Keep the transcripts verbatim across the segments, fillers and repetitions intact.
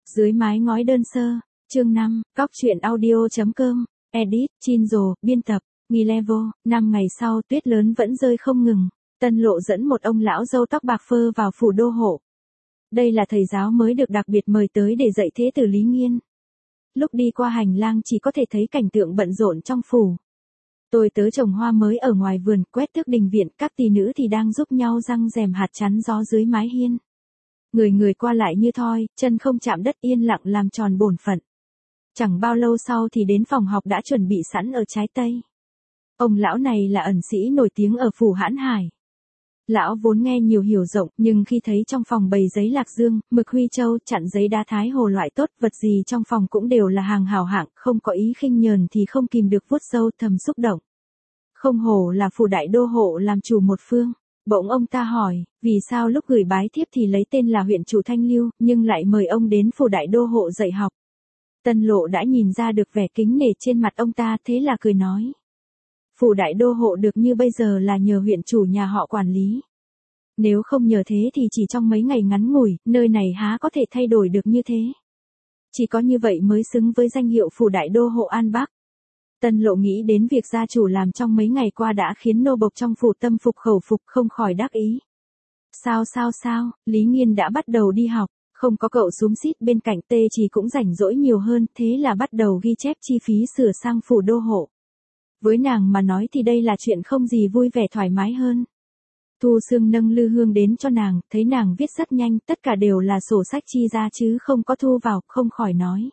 Dưới mái ngói đơn sơ, chương năm, cóc truyện audio.com, edit, Chinzo, biên tập, nghi level, năm ngày sau tuyết lớn vẫn rơi không ngừng, Tân Lộ dẫn một ông lão râu tóc bạc phơ vào phủ đô hộ. Đây là thầy giáo mới được đặc biệt mời tới để dạy thế tử Lý Nghiên. Lúc đi qua hành lang chỉ có thể thấy cảnh tượng bận rộn trong phủ. Tôi tớ trồng hoa mới ở ngoài vườn, quét tước đình viện, các tỷ nữ thì đang giúp nhau răng rèm hạt chắn gió dưới mái hiên. Người người qua lại như thoi, chân không chạm đất, yên lặng làm tròn bổn phận. Chẳng bao lâu sau thì đến phòng học đã chuẩn bị sẵn ở trái tây. Ông lão này là ẩn sĩ nổi tiếng ở phủ Hãn Hải. Lão vốn nghe nhiều hiểu rộng, nhưng khi thấy trong phòng bày giấy lạc dương, mực huy châu, chặn giấy đá thái hồ loại tốt, vật gì trong phòng cũng đều là hàng hảo hạng, không có ý khinh nhờn thì không kìm được vuốt râu thầm xúc động. Không hổ là phủ đại đô hộ làm chủ một phương. Bỗng ông ta hỏi, vì sao lúc gửi bái thiếp thì lấy tên là huyện chủ Thanh Lưu, nhưng lại mời ông đến phủ đại đô hộ dạy học. Tân Lộ đã nhìn ra được vẻ kính nể trên mặt ông ta, thế là cười nói. Phủ đại đô hộ được như bây giờ là nhờ huyện chủ nhà họ quản lý. Nếu không nhờ thế thì chỉ trong mấy ngày ngắn ngủi, nơi này há có thể thay đổi được như thế. Chỉ có như vậy mới xứng với danh hiệu phủ đại đô hộ An Bắc. Tân Lộ nghĩ đến việc gia chủ làm trong mấy ngày qua đã khiến nô bộc trong phủ tâm phục khẩu phục, không khỏi đắc ý. Sao sao sao, Lý Nghiên đã bắt đầu đi học, không có cậu xúm xít bên cạnh, Tê Chỉ cũng rảnh rỗi nhiều hơn, thế là bắt đầu ghi chép chi phí sửa sang phủ đô hộ. Với nàng mà nói thì đây là chuyện không gì vui vẻ thoải mái hơn. Thu Sương nâng lư hương đến cho nàng, thấy nàng viết rất nhanh, tất cả đều là sổ sách chi ra chứ không có thu vào, không khỏi nói.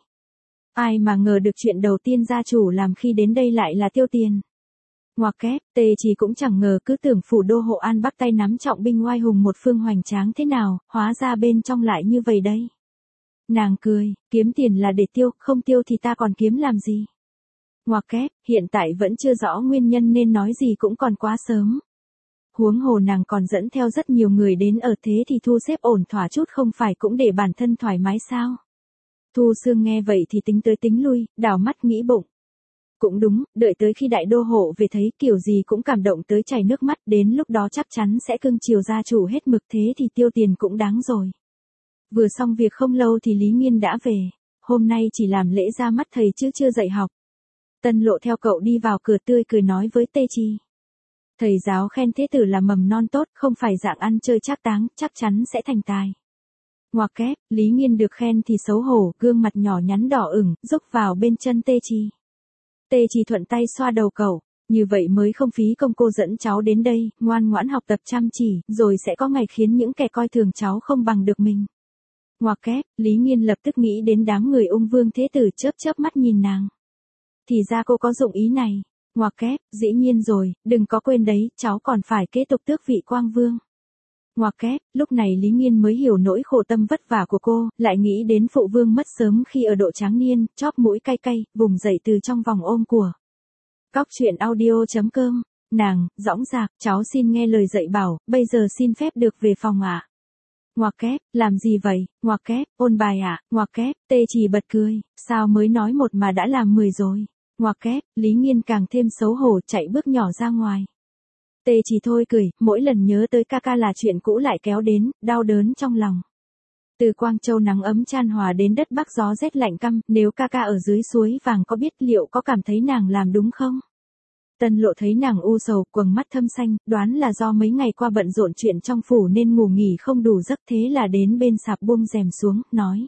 Ai mà ngờ được chuyện đầu tiên gia chủ làm khi đến đây lại là tiêu tiền. Ngoặc kép, Tê Chỉ cũng chẳng ngờ, cứ tưởng phủ đô hộ An Bắc tay nắm trọng binh oai hùng một phương hoành tráng thế nào, hóa ra bên trong lại như vậy đây. Nàng cười, kiếm tiền là để tiêu, không tiêu thì ta còn kiếm làm gì. Ngoặc kép, hiện tại vẫn chưa rõ nguyên nhân nên nói gì cũng còn quá sớm. Huống hồ nàng còn dẫn theo rất nhiều người đến ở, thế thì thu xếp ổn thỏa chút không phải cũng để bản thân thoải mái sao. Thu Sương nghe vậy thì tính tới tính lui, đảo mắt nghĩ bụng. Cũng đúng, đợi tới khi đại đô hộ về thấy kiểu gì cũng cảm động tới chảy nước mắt, đến lúc đó chắc chắn sẽ cưng chiều gia chủ hết mực, thế thì tiêu tiền cũng đáng rồi. Vừa xong việc không lâu thì Lý Nghiên đã về, hôm nay chỉ làm lễ ra mắt thầy chứ chưa dạy học. Tân Lộ theo cậu đi vào cửa, tươi cười nói với Tê Chi. Thầy giáo khen thế tử là mầm non tốt, không phải dạng ăn chơi trác táng, chắc chắn sẽ thành tài. Ngoặc kép, Lý Nghiên được khen thì xấu hổ, gương mặt nhỏ nhắn đỏ ửng, rúc vào bên chân Tê Chi. Tê Chi thuận tay xoa đầu cậu, như vậy mới không phí công cô dẫn cháu đến đây, ngoan ngoãn học tập chăm chỉ, rồi sẽ có ngày khiến những kẻ coi thường cháu không bằng được mình. Ngoặc kép, Lý Nghiên lập tức nghĩ đến đám người ung vương thế tử, chớp chớp mắt nhìn nàng. Thì ra cô có dụng ý này. Ngoặc kép, dĩ nhiên rồi, đừng có quên đấy, cháu còn phải kế tục tước vị quang vương. Ngoặc kép, lúc này Lý Nghiên mới hiểu nỗi khổ tâm vất vả của cô, lại nghĩ đến phụ vương mất sớm khi ở độ tráng niên, chóp mũi cay cay, vùng dậy từ trong vòng ôm của. Cóc truyện audio.com, nàng, dõng dạc, cháu xin nghe lời dạy bảo, bây giờ xin phép được về phòng ạ. À? Ngoặc kép, làm gì vậy, ngoặc kép, ôn bài ạ, à? Ngoặc kép, Tê Chỉ bật cười, sao mới nói một mà đã làm mười rồi. Ngoặc kép, Lý Nghiên càng thêm xấu hổ, chạy bước nhỏ ra ngoài. Tê Chỉ thôi cười, mỗi lần nhớ tới ca ca là chuyện cũ lại kéo đến, đau đớn trong lòng. Từ Quang Châu nắng ấm chan hòa đến đất Bắc gió rét lạnh căm, nếu ca ca ở dưới suối vàng có biết liệu có cảm thấy nàng làm đúng không? Tân Lộ thấy nàng u sầu, quầng mắt thâm xanh, đoán là do mấy ngày qua bận rộn chuyện trong phủ nên ngủ nghỉ không đủ giấc, thế là đến bên sạp buông rèm xuống, nói.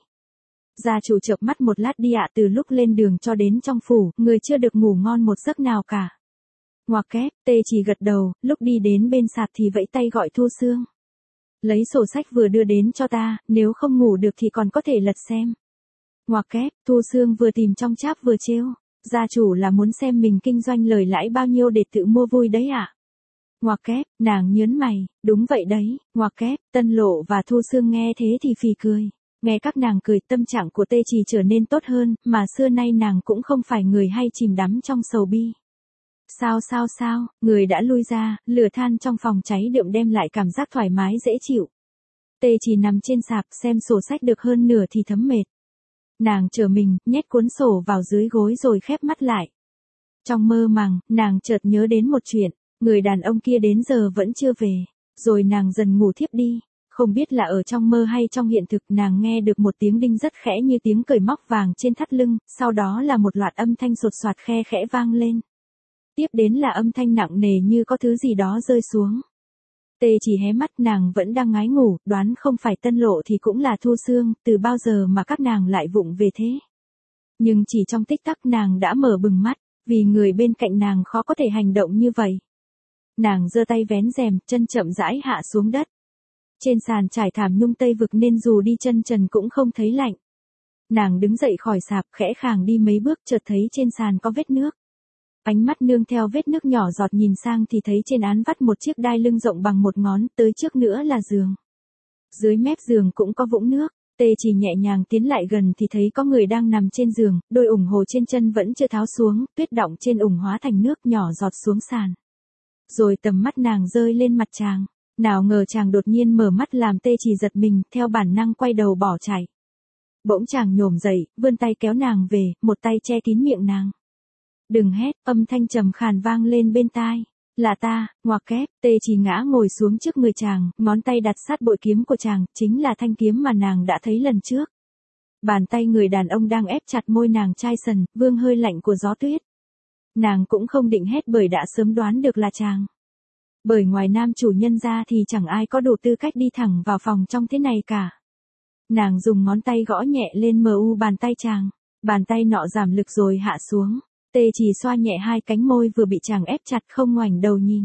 Gia chủ chợp mắt một lát đi ạ, từ lúc lên đường cho đến trong phủ, người chưa được ngủ ngon một giấc nào cả. Ngoặc kép, Tê Chỉ gật đầu, lúc đi đến bên sạp thì vẫy tay gọi Thu Sương. Lấy sổ sách vừa đưa đến cho ta, nếu không ngủ được thì còn có thể lật xem. Ngoặc kép, Thu Sương vừa tìm trong cháp vừa trêu. Gia chủ là muốn xem mình kinh doanh lời lãi bao nhiêu để tự mua vui đấy ạ. À? Ngoặc kép, nàng nhớn mày, đúng vậy đấy, ngoặc kép, Tân Lộ và Thu Sương nghe thế thì phì cười. Nghe các nàng cười, tâm trạng của Tê Chỉ trở nên tốt hơn, mà xưa nay nàng cũng không phải người hay chìm đắm trong sầu bi. Sao sao sao, người đã lui ra, lửa than trong phòng cháy đượm đem lại cảm giác thoải mái dễ chịu. Tê Chỉ nằm trên sạp xem sổ sách được hơn nửa thì thấm mệt. Nàng trở mình, nhét cuốn sổ vào dưới gối rồi khép mắt lại. Trong mơ màng, nàng chợt nhớ đến một chuyện, người đàn ông kia đến giờ vẫn chưa về, rồi nàng dần ngủ thiếp đi. Không biết là ở trong mơ hay trong hiện thực, nàng nghe được một tiếng đinh rất khẽ như tiếng cởi móc vàng trên thắt lưng, sau đó là một loạt âm thanh sột soạt khe khẽ vang lên. Tiếp đến là âm thanh nặng nề như có thứ gì đó rơi xuống. Tê chỉ hé mắt, nàng vẫn đang ngái ngủ, đoán không phải Tân Lộ thì cũng là Thu Xương, từ bao giờ mà các nàng lại vụng về thế. Nhưng chỉ trong tích tắc nàng đã mở bừng mắt, vì người bên cạnh nàng khó có thể hành động như vậy. Nàng giơ tay vén rèm, chân chậm rãi hạ xuống đất. Trên sàn trải thảm nhung tây vực nên dù đi chân trần cũng không thấy lạnh. Nàng đứng dậy khỏi sạp, khẽ khàng đi mấy bước, chợt thấy trên sàn có vết nước. Ánh mắt nương theo vết nước nhỏ giọt nhìn sang thì thấy trên án vắt một chiếc đai lưng rộng bằng một ngón, tới trước nữa là giường. Dưới mép giường cũng có vũng nước. Tê chỉ nhẹ nhàng tiến lại gần thì thấy có người đang nằm trên giường, đôi ủng hồ trên chân vẫn chưa tháo xuống, tuyết đọng trên ủng hóa thành nước nhỏ giọt xuống sàn. Rồi tầm mắt nàng rơi lên mặt chàng, nào ngờ chàng đột nhiên mở mắt làm Tê chỉ giật mình, theo bản năng quay đầu bỏ chạy. Bỗng chàng nhổm dậy, vươn tay kéo nàng về, một tay che kín miệng nàng. Đừng hét, âm thanh trầm khàn vang lên bên tai. Là ta, ngoặc kép. Tê chỉ ngã ngồi xuống trước người chàng, ngón tay đặt sát bội kiếm của chàng, chính là thanh kiếm mà nàng đã thấy lần trước. Bàn tay người đàn ông đang ép chặt môi nàng chai sần, vương hơi lạnh của gió tuyết. Nàng cũng không định hét bởi đã sớm đoán được là chàng. Bởi ngoài nam chủ nhân ra thì chẳng ai có đủ tư cách đi thẳng vào phòng trong thế này cả. Nàng dùng ngón tay gõ nhẹ lên mờ u bàn tay chàng, bàn tay nọ giảm lực rồi hạ xuống. Tê chỉ xoa nhẹ hai cánh môi vừa bị chàng ép chặt, không ngoảnh đầu nhìn.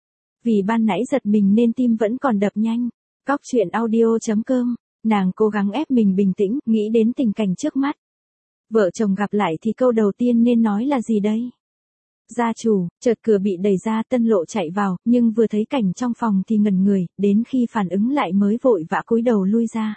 Vì ban nãy giật mình nên tim vẫn còn đập nhanh. Cóc truyện audio chấm com, nàng cố gắng ép mình bình tĩnh, nghĩ đến tình cảnh trước mắt. Vợ chồng gặp lại thì câu đầu tiên nên nói là gì đây? Gia chủ, chợt cửa bị đẩy ra, Tân Lộ chạy vào, nhưng vừa thấy cảnh trong phòng thì ngẩn người, đến khi phản ứng lại mới vội vã cúi đầu lui ra.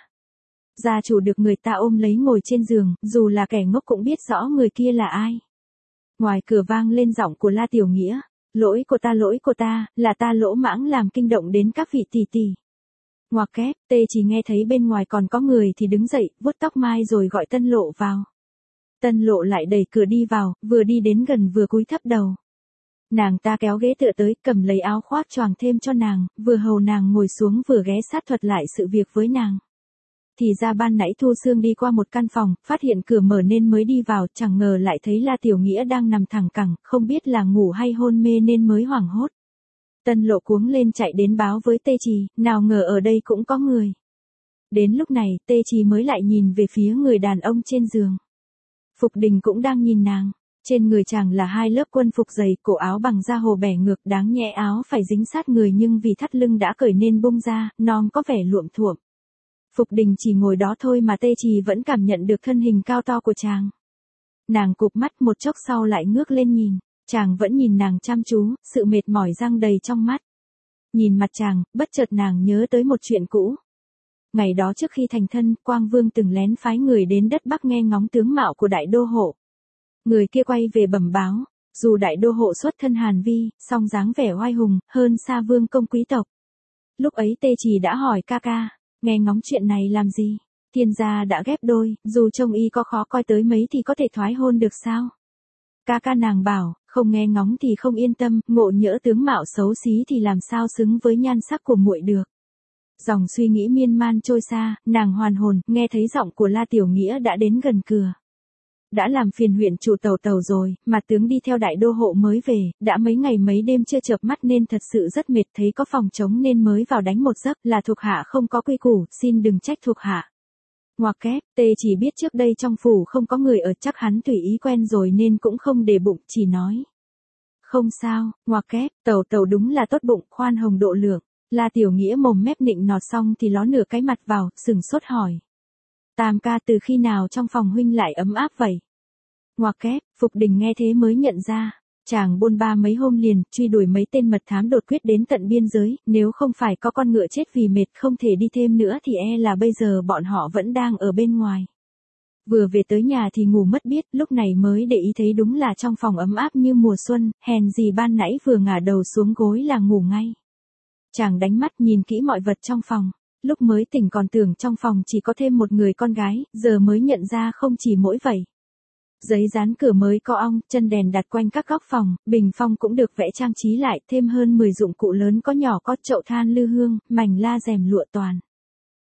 Gia chủ được người ta ôm lấy ngồi trên giường, dù là kẻ ngốc cũng biết rõ người kia là ai. Ngoài cửa vang lên giọng của La Tiểu Nghĩa, lỗi của ta lỗi của ta, là ta lỗ mãng làm kinh động đến các vị tỷ tỷ. Ngoặc kép, Tê chỉ nghe thấy bên ngoài còn có người thì đứng dậy, vuốt tóc mai rồi gọi Tân Lộ vào. Tân Lộ lại đẩy cửa đi vào, vừa đi đến gần vừa cúi thấp đầu. Nàng ta kéo ghế tựa tới, cầm lấy áo khoác choàng thêm cho nàng, vừa hầu nàng ngồi xuống vừa ghé sát thuật lại sự việc với nàng. Thì ra ban nãy Thu Xương đi qua một căn phòng, phát hiện cửa mở nên mới đi vào, chẳng ngờ lại thấy La Tiểu Nghĩa đang nằm thẳng cẳng, không biết là ngủ hay hôn mê nên mới hoảng hốt. Tân Lộ cuống lên chạy đến báo với Tê Trì, nào ngờ ở đây cũng có người. Đến lúc này, Tê Trì mới lại nhìn về phía người đàn ông trên giường. Phục Đình cũng đang nhìn nàng. Trên người chàng là hai lớp quân phục dày, cổ áo bằng da hồ bẻ ngược, đáng nhẽ áo phải dính sát người nhưng vì thắt lưng đã cởi nên bung ra, non có vẻ luộm thuộm. Phục Đình chỉ ngồi đó thôi mà Tê Trì vẫn cảm nhận được thân hình cao to của chàng. Nàng cụp mắt một chốc sau lại ngước lên nhìn, chàng vẫn nhìn nàng chăm chú, sự mệt mỏi giăng đầy trong mắt. Nhìn mặt chàng, bất chợt nàng nhớ tới một chuyện cũ. Ngày đó trước khi thành thân, Quang Vương từng lén phái người đến đất Bắc nghe ngóng tướng mạo của đại đô hộ. Người kia quay về bẩm báo, dù đại đô hộ xuất thân Hàn Vi, song dáng vẻ oai hùng, hơn xa vương công quý tộc. Lúc ấy Tê Trì đã hỏi ca ca, nghe ngóng chuyện này làm gì? Thiên gia đã ghép đôi, dù trông y có khó coi tới mấy thì có thể thoái hôn được sao? Ca ca nàng bảo, không nghe ngóng thì không yên tâm, ngộ nhỡ tướng mạo xấu xí thì làm sao xứng với nhan sắc của muội được. Dòng suy nghĩ miên man trôi xa, nàng hoàn hồn, nghe thấy giọng của La Tiểu Nghĩa đã đến gần cửa. Đã làm phiền huyện chủ Tàu Tàu rồi, mà tướng đi theo đại đô hộ mới về, đã mấy ngày mấy đêm chưa chợp mắt nên thật sự rất mệt, thấy có phòng trống nên mới vào đánh một giấc, là thuộc hạ không có quy củ, xin đừng trách thuộc hạ. Ngoặc kép, Tê chỉ biết trước đây trong phủ không có người ở, chắc hắn tùy ý quen rồi nên cũng không để bụng, chỉ nói. Không sao, ngoặc kép, Tàu Tàu đúng là tốt bụng, khoan hồng độ lượng. La Tiểu Nghĩa mồm mép nịnh nọt xong thì ló nửa cái mặt vào, sừng sốt hỏi. Tam ca, từ khi nào trong phòng huynh lại ấm áp vậy? Ngoặc kép, Phục Đình nghe thế mới nhận ra, chàng bôn ba mấy hôm liền, truy đuổi mấy tên mật thám đột quyết đến tận biên giới, nếu không phải có con ngựa chết vì mệt không thể đi thêm nữa thì e là bây giờ bọn họ vẫn đang ở bên ngoài. Vừa về tới nhà thì ngủ mất biết, lúc này mới để ý thấy đúng là trong phòng ấm áp như mùa xuân, hèn gì ban nãy vừa ngả đầu xuống gối là ngủ ngay. Chàng đánh mắt nhìn kỹ mọi vật trong phòng, lúc mới tỉnh còn tưởng trong phòng chỉ có thêm một người con gái, giờ mới nhận ra không chỉ mỗi vậy. Giấy dán cửa mới có ong, chân đèn đặt quanh các góc phòng, bình phong cũng được vẽ trang trí lại, thêm hơn mười dụng cụ lớn có nhỏ có chậu than lư hương, mảnh la rèm lụa toàn.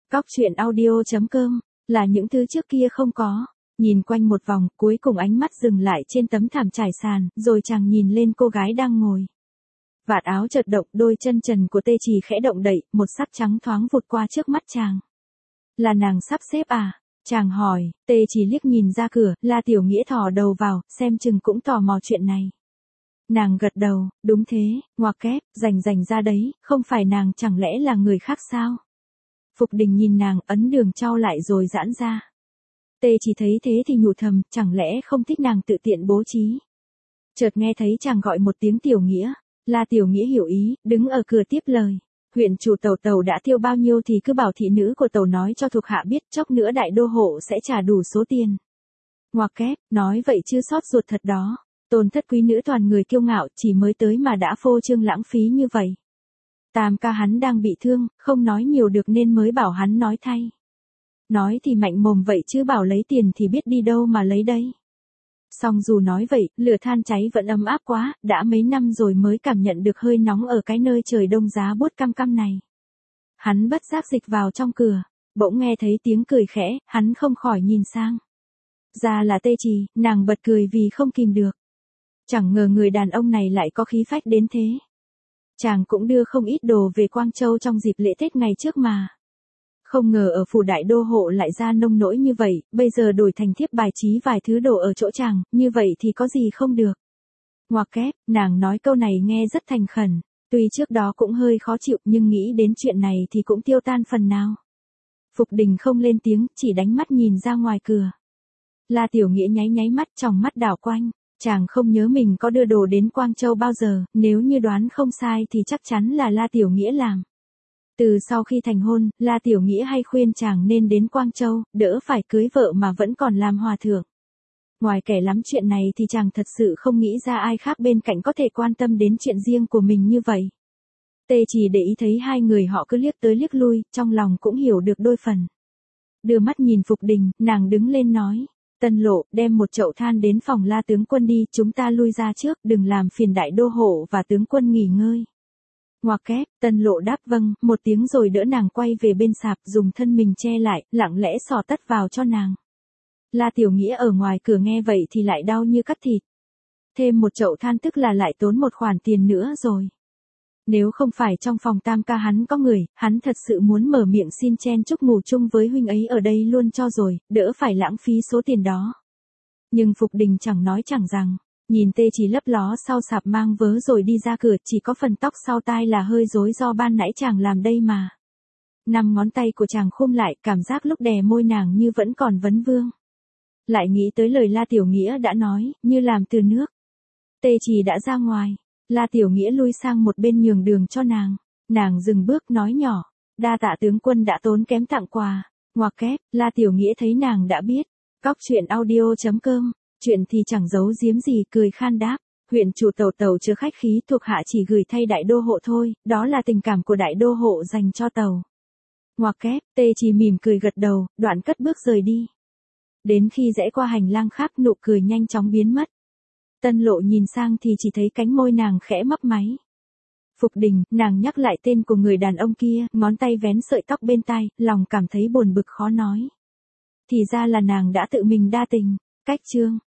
Cóc truyện audio chấm com, là những thứ trước kia không có. Nhìn quanh một vòng, cuối cùng ánh mắt dừng lại trên tấm thảm trải sàn, rồi chàng nhìn lên cô gái đang ngồi. Vạt áo chợt động, đôi chân trần của Tê Chỉ khẽ động đậy, một sắc trắng thoáng vụt qua trước mắt chàng. Là nàng sắp xếp à? Chàng hỏi. Tê Chỉ liếc nhìn ra cửa, La Tiểu Nghĩa thò đầu vào, xem chừng cũng tò mò chuyện này. Nàng gật đầu, đúng thế, ngoặc kép, rành rành ra đấy, không phải nàng chẳng lẽ là người khác sao? Phục Đình nhìn nàng, ấn đường trao lại rồi giãn ra. Tê Chỉ thấy thế thì nhủ thầm, chẳng lẽ không thích nàng tự tiện bố trí. Chợt nghe thấy chàng gọi một tiếng Tiểu Nghĩa, La Tiểu Nghĩa hiểu ý, đứng ở cửa tiếp lời. Huyện chủ Tàu Tàu đã tiêu bao nhiêu thì cứ bảo thị nữ của Tàu nói cho thuộc hạ biết, chốc nữa đại đô hộ sẽ trả đủ số tiền. Ngoặc kép, nói vậy chưa sót ruột thật đó. Tôn thất quý nữ toàn người kiêu ngạo, chỉ mới tới mà đã phô trương lãng phí như vậy. Tam ca hắn đang bị thương, không nói nhiều được nên mới bảo hắn nói thay. Nói thì mạnh mồm vậy chứ bảo lấy tiền thì biết đi đâu mà lấy đây. Song dù nói vậy, lửa than cháy vẫn ấm áp quá, đã mấy năm rồi mới cảm nhận được hơi nóng ở cái nơi trời đông giá buốt căm căm này. Hắn bất giác dịch vào trong cửa, bỗng nghe thấy tiếng cười khẽ, hắn không khỏi nhìn sang. Ra là Tê Chỉ, nàng bật cười vì không kìm được. Chẳng ngờ người đàn ông này lại có khí phách đến thế. Chàng cũng đưa không ít đồ về Quang Châu trong dịp lễ Tết ngày trước mà. Không ngờ ở phủ đại đô hộ lại ra nông nỗi như vậy, bây giờ đổi thành thiếp bài trí vài thứ đồ ở chỗ chàng, như vậy thì có gì không được. Ngoặc kép, nàng nói câu này nghe rất thành khẩn, tuy trước đó cũng hơi khó chịu nhưng nghĩ đến chuyện này thì cũng tiêu tan phần nào. Phục Đình không lên tiếng, chỉ đánh mắt nhìn ra ngoài cửa. La Tiểu Nghĩa nháy nháy mắt, tròng mắt đảo quanh. Chàng không nhớ mình có đưa đồ đến Quang Châu bao giờ, nếu như đoán không sai thì chắc chắn là La Tiểu Nghĩa làm. Từ sau khi thành hôn, La Tiểu Nghĩa hay khuyên chàng nên đến Quang Châu, đỡ phải cưới vợ mà vẫn còn làm hòa thượng. Ngoài kể lắm chuyện này thì chàng thật sự không nghĩ ra ai khác bên cạnh có thể quan tâm đến chuyện riêng của mình như vậy. Tê Chỉ để ý thấy hai người họ cứ liếc tới liếc lui, trong lòng cũng hiểu được đôi phần. Đưa mắt nhìn Phục Đình, nàng đứng lên nói. Tân Lộ, đem một chậu than đến phòng La tướng quân đi, chúng ta lui ra trước, đừng làm phiền đại đô hộ và tướng quân nghỉ ngơi. Ngoặc kép, Tân Lộ đáp vâng, một tiếng rồi đỡ nàng quay về bên sạp, dùng thân mình che lại, lặng lẽ xỏ tất vào cho nàng. La Tiểu Nghĩa ở ngoài cửa nghe vậy thì lại đau như cắt thịt. Thêm một chậu than tức là lại tốn một khoản tiền nữa rồi. Nếu không phải trong phòng tam ca hắn có người, hắn thật sự muốn mở miệng xin chen chúc ngủ chung với huynh ấy ở đây luôn cho rồi, đỡ phải lãng phí số tiền đó. Nhưng Phục Đình chẳng nói chẳng rằng, nhìn Tê Chỉ lấp ló sau sạp mang vớ rồi đi ra cửa, chỉ có phần tóc sau tai là hơi rối do ban nãy chàng làm đây mà. Năm ngón tay của chàng khum lại, cảm giác lúc đè môi nàng như vẫn còn vấn vương. Lại nghĩ tới lời La Tiểu Nghĩa đã nói, như làm từ nước. Tê Chỉ đã ra ngoài. La Tiểu Nghĩa lui sang một bên nhường đường cho nàng. Nàng dừng bước nói nhỏ. Đa tạ tướng quân đã tốn kém tặng quà. Ngoặc kép, La Tiểu Nghĩa thấy nàng đã biết. Cóc truyện audio chấm com. Chuyện thì chẳng giấu giếm gì, cười khan đáp. Huyện chủ Tàu Tàu chưa khách khí, thuộc hạ chỉ gửi thay đại đô hộ thôi. Đó là tình cảm của đại đô hộ dành cho Tàu. Ngoặc kép, Tê Chỉ mỉm cười gật đầu, đoạn cất bước rời đi. Đến khi rẽ qua hành lang khác, nụ cười nhanh chóng biến mất. Tân Lộ nhìn sang thì chỉ thấy cánh môi nàng khẽ mấp máy. Phục Đình, nàng nhắc lại tên của người đàn ông kia, ngón tay vén sợi tóc bên tai, lòng cảm thấy buồn bực khó nói. Thì ra là nàng đã tự mình đa tình. Cách chương.